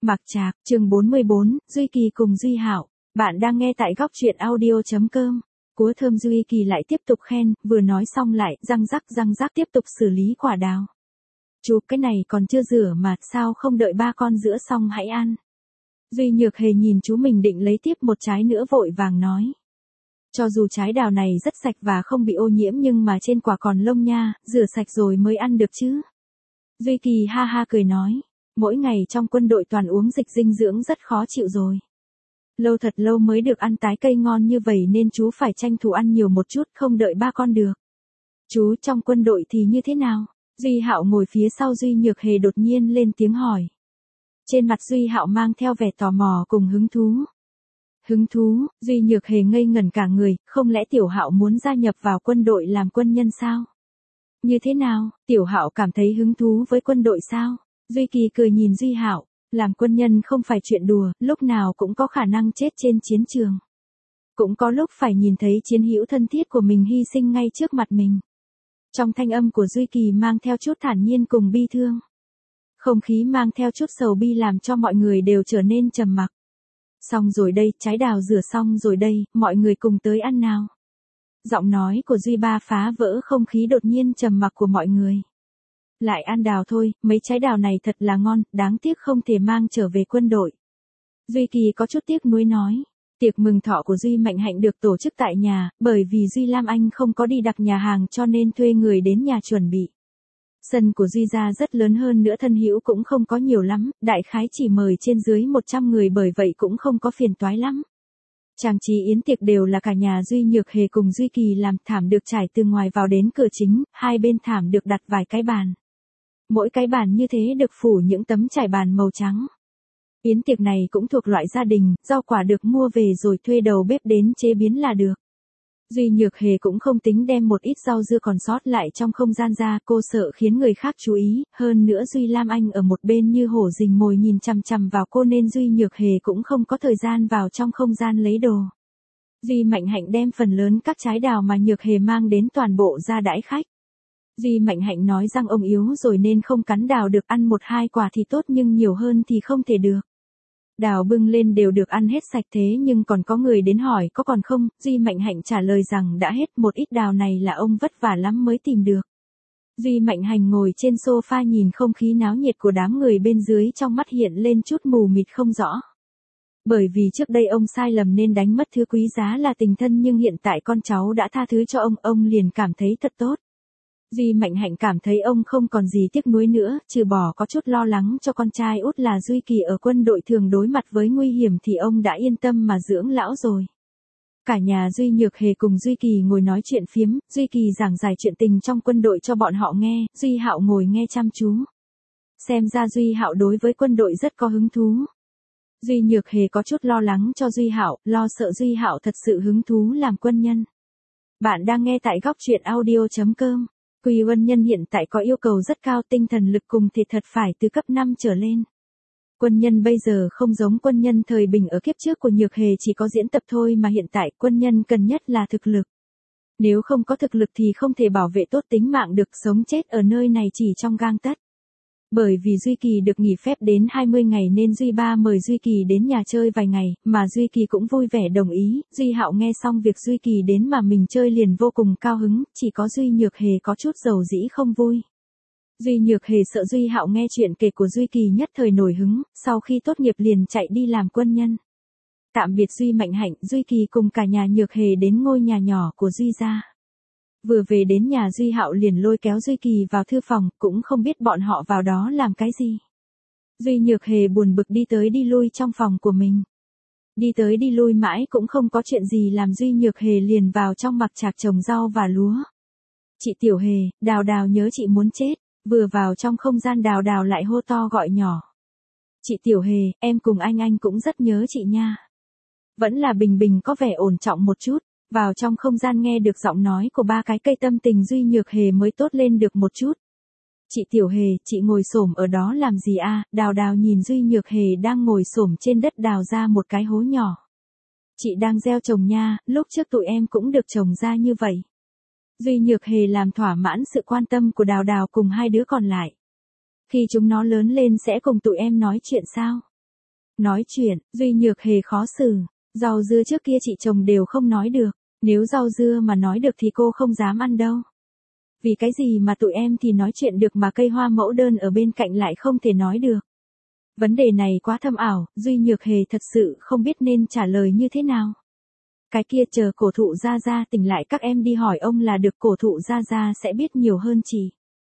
Mặc Trạc, chương 44, Duy Kỳ cùng Duy Hạo. Bạn đang nghe tại góc truyện audio.com. Cúa thơm Duy Kỳ lại tiếp tục khen, vừa nói xong lại, răng rắc tiếp tục xử lý quả đào. Chú, cái này còn chưa rửa mà, sao không đợi ba con rửa xong hãy ăn. Duy Nhược Hề nhìn chú mình định lấy tiếp một trái nữa vội vàng nói. Cho dù trái đào này rất sạch và không bị ô nhiễm nhưng mà trên quả còn lông nha, rửa sạch rồi mới ăn được chứ. Duy Kỳ ha ha cười nói. Mỗi ngày trong quân đội toàn uống dịch dinh dưỡng rất khó chịu rồi. Lâu thật lâu mới được ăn tái cây ngon như vậy nên chú phải tranh thủ ăn nhiều một chút không đợi ba con được. Chú trong quân đội thì như thế nào? Duy Hạo ngồi phía sau Duy Nhược Hề đột nhiên lên tiếng hỏi. Trên mặt Duy Hạo mang theo vẻ tò mò cùng hứng thú. Hứng thú, Duy Nhược Hề ngây ngẩn cả người, không lẽ Tiểu Hạo muốn gia nhập vào quân đội làm quân nhân sao? Như thế nào, Tiểu Hạo cảm thấy hứng thú với quân đội sao? Duy Kỳ cười nhìn Duy Hạo, làm quân nhân không phải chuyện đùa, lúc nào cũng có khả năng chết trên chiến trường. Cũng có lúc phải nhìn thấy chiến hữu thân thiết của mình hy sinh ngay trước mặt mình. Trong thanh âm của Duy Kỳ mang theo chút thản nhiên cùng bi thương. Không khí mang theo chút sầu bi làm cho mọi người đều trở nên trầm mặc. Xong rồi đây, trái đào rửa xong rồi đây, mọi người cùng tới ăn nào. Giọng nói của Duy Ba phá vỡ không khí đột nhiên trầm mặc của mọi người. Lại ăn đào thôi, mấy trái đào này thật là ngon, đáng tiếc không thể mang trở về quân đội. Duy Kỳ có chút tiếc nuối nói. Tiệc mừng thọ của Duy Mạnh Hạnh được tổ chức tại nhà, bởi vì Duy Lam Anh không có đi đặt nhà hàng cho nên thuê người đến nhà chuẩn bị. Sân của Duy gia rất lớn hơn nữa thân hữu cũng không có nhiều lắm, đại khái chỉ mời trên dưới 100 người bởi vậy cũng không có phiền toái lắm. Trang trí yến tiệc đều là cả nhà Duy Nhược Hề cùng Duy Kỳ làm, thảm được trải từ ngoài vào đến cửa chính, hai bên thảm được đặt vài cái bàn. Mỗi cái bàn như thế được phủ những tấm trải bàn màu trắng. Yến tiệc này cũng thuộc loại gia đình, rau quả được mua về rồi thuê đầu bếp đến chế biến là được. Duy Nhược Hề cũng không tính đem một ít rau dưa còn sót lại trong không gian ra, cô sợ khiến người khác chú ý, hơn nữa Duy Lam Anh ở một bên như hổ rình mồi nhìn chằm chằm vào cô nên Duy Nhược Hề cũng không có thời gian vào trong không gian lấy đồ. Duy Mạnh Hạnh đem phần lớn các trái đào mà Nhược Hề mang đến toàn bộ ra đãi khách. Duy Mạnh Hạnh nói răng ông yếu rồi nên không cắn đào được, ăn một hai quả thì tốt nhưng nhiều hơn thì không thể được. Đào bưng lên đều được ăn hết sạch thế nhưng còn có người đến hỏi có còn không, Duy Mạnh Hạnh trả lời rằng đã hết, một ít đào này là ông vất vả lắm mới tìm được. Duy Mạnh Hạnh ngồi trên sofa nhìn không khí náo nhiệt của đám người bên dưới, trong mắt hiện lên chút mù mịt không rõ. Bởi vì trước đây ông sai lầm nên đánh mất thứ quý giá là tình thân nhưng hiện tại con cháu đã tha thứ cho ông liền cảm thấy thật tốt. Duy Mạnh Hạnh cảm thấy ông không còn gì tiếc nuối nữa, trừ bỏ có chút lo lắng cho con trai út là Duy Kỳ ở quân đội thường đối mặt với nguy hiểm thì ông đã yên tâm mà dưỡng lão rồi. Cả nhà Duy Nhược Hề cùng Duy Kỳ ngồi nói chuyện phiếm, Duy Kỳ giảng giải chuyện tình trong quân đội cho bọn họ nghe, Duy Hạo ngồi nghe chăm chú. Xem ra Duy Hạo đối với quân đội rất có hứng thú. Duy Nhược Hề có chút lo lắng cho Duy Hạo, lo sợ Duy Hạo thật sự hứng thú làm quân nhân. Bạn đang nghe tại góc truyện audio.com. Quy quân nhân hiện tại có yêu cầu rất cao, tinh thần lực cùng thể thật phải từ cấp 5 trở lên. Quân nhân bây giờ không giống quân nhân thời bình ở kiếp trước của Nhược Hề chỉ có diễn tập thôi mà hiện tại quân nhân cần nhất là thực lực. Nếu không có thực lực thì không thể bảo vệ tốt tính mạng được, sống chết ở nơi này chỉ trong gang tấc. Bởi vì Duy Kỳ được nghỉ phép đến 20 ngày nên Duy Ba mời Duy Kỳ đến nhà chơi vài ngày, mà Duy Kỳ cũng vui vẻ đồng ý. Duy Hạo nghe xong việc Duy Kỳ đến mà mình chơi liền vô cùng cao hứng, chỉ có Duy Nhược Hề có chút dầu dĩ không vui. Duy Nhược Hề sợ Duy Hạo nghe chuyện kể của Duy Kỳ nhất thời nổi hứng, sau khi tốt nghiệp liền chạy đi làm quân nhân. Tạm biệt Duy Mạnh Hạnh, Duy Kỳ cùng cả nhà Nhược Hề đến ngôi nhà nhỏ của Duy gia. Vừa về đến nhà Duy Hạo liền lôi kéo Duy Kỳ vào thư phòng, cũng không biết bọn họ vào đó làm cái gì. Duy Nhược Hề buồn bực đi tới đi lui trong phòng của mình. Đi tới đi lui mãi cũng không có chuyện gì làm, Duy Nhược Hề liền vào trong Mặc Trạc trồng rau và lúa. Chị Tiểu Hề, Đào Đào nhớ chị muốn chết, vừa vào trong không gian Đào Đào lại hô to gọi nhỏ. Chị Tiểu Hề, em cùng anh cũng rất nhớ chị nha. Vẫn là Bình Bình có vẻ ổn trọng một chút. Vào trong không gian nghe được giọng nói của ba cái cây, tâm tình Duy Nhược Hề mới tốt lên được một chút. Chị Tiểu Hề, chị ngồi xổm ở đó làm gì a? Đào Đào nhìn Duy Nhược Hề đang ngồi xổm trên đất đào ra một cái hố nhỏ. Chị đang gieo trồng nha, lúc trước tụi em cũng được trồng ra như vậy. Duy Nhược Hề làm thỏa mãn sự quan tâm của Đào Đào cùng hai đứa còn lại. Khi chúng nó lớn lên sẽ cùng tụi em nói chuyện sao? Nói chuyện, Duy Nhược Hề khó xử. Rau dưa trước kia chị chồng đều không nói được. Nếu rau dưa mà nói được thì cô không dám ăn đâu. Vì cái gì mà tụi em thì nói chuyện được mà cây hoa mẫu đơn ở bên cạnh lại không thể nói được. Vấn đề này quá thâm ảo, Duy Nhược Hề thật sự không biết nên trả lời như thế nào. Cái kia chờ cổ thụ Gia Gia tỉnh lại các em đi hỏi ông là được, cổ thụ Gia Gia sẽ biết nhiều hơn chị.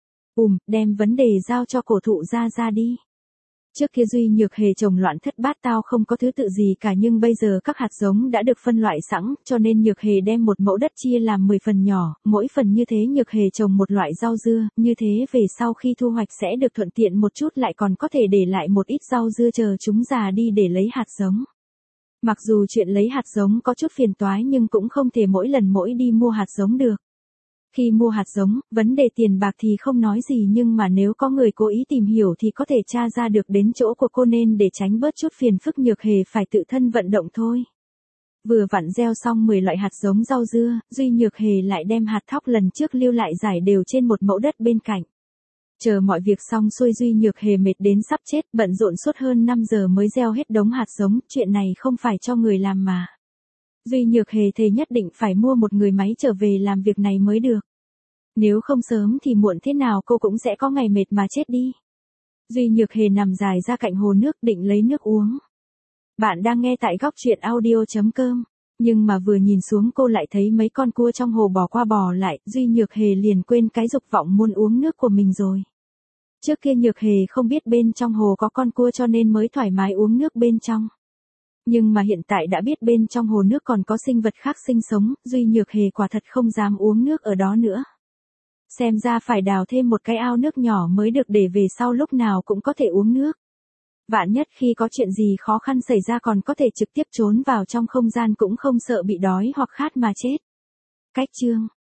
Đem vấn đề giao cho cổ thụ Gia Gia đi. Trước kia Duy Nhược Hề trồng loạn thất bát tao không có thứ tự gì cả, nhưng bây giờ các hạt giống đã được phân loại sẵn, cho nên Nhược Hề đem một mẫu đất chia làm 10 phần nhỏ, mỗi phần như thế Nhược Hề trồng một loại rau dưa, như thế về sau khi thu hoạch sẽ được thuận tiện một chút, lại còn có thể để lại một ít rau dưa chờ chúng già đi để lấy hạt giống. Mặc dù chuyện lấy hạt giống có chút phiền toái nhưng cũng không thể mỗi lần đi mua hạt giống được. Khi mua hạt giống, vấn đề tiền bạc thì không nói gì, nhưng mà nếu có người cố ý tìm hiểu thì có thể tra ra được đến chỗ của cô, nên để tránh bớt chút phiền phức Nhược Hề phải tự thân vận động thôi. Vừa vặn gieo xong 10 loại hạt giống rau dưa, Duy Nhược Hề lại đem hạt thóc lần trước lưu lại rải đều trên một mẫu đất bên cạnh. Chờ mọi việc xong xuôi Duy Nhược Hề mệt đến sắp chết, bận rộn suốt hơn 5 giờ mới gieo hết đống hạt giống, chuyện này không phải cho người làm mà. Duy Nhược Hề thề nhất định phải mua một người máy trở về làm việc này mới được. Nếu không sớm thì muộn thế nào cô cũng sẽ có ngày mệt mà chết đi. Duy Nhược Hề nằm dài ra cạnh hồ nước định lấy nước uống. Bạn đang nghe tại góc truyện audio.com. Nhưng mà vừa nhìn xuống cô lại thấy mấy con cua trong hồ bò qua bò lại, Duy Nhược Hề liền quên cái dục vọng muốn uống nước của mình rồi. Trước kia Nhược Hề không biết bên trong hồ có con cua cho nên mới thoải mái uống nước bên trong. Nhưng mà hiện tại đã biết bên trong hồ nước còn có sinh vật khác sinh sống, Duy Nhược Hề quả thật không dám uống nước ở đó nữa. Xem ra phải đào thêm một cái ao nước nhỏ mới được, để về sau lúc nào cũng có thể uống nước. Vạn nhất khi có chuyện gì khó khăn xảy ra còn có thể trực tiếp trốn vào trong không gian, cũng không sợ bị đói hoặc khát mà chết. Cách chương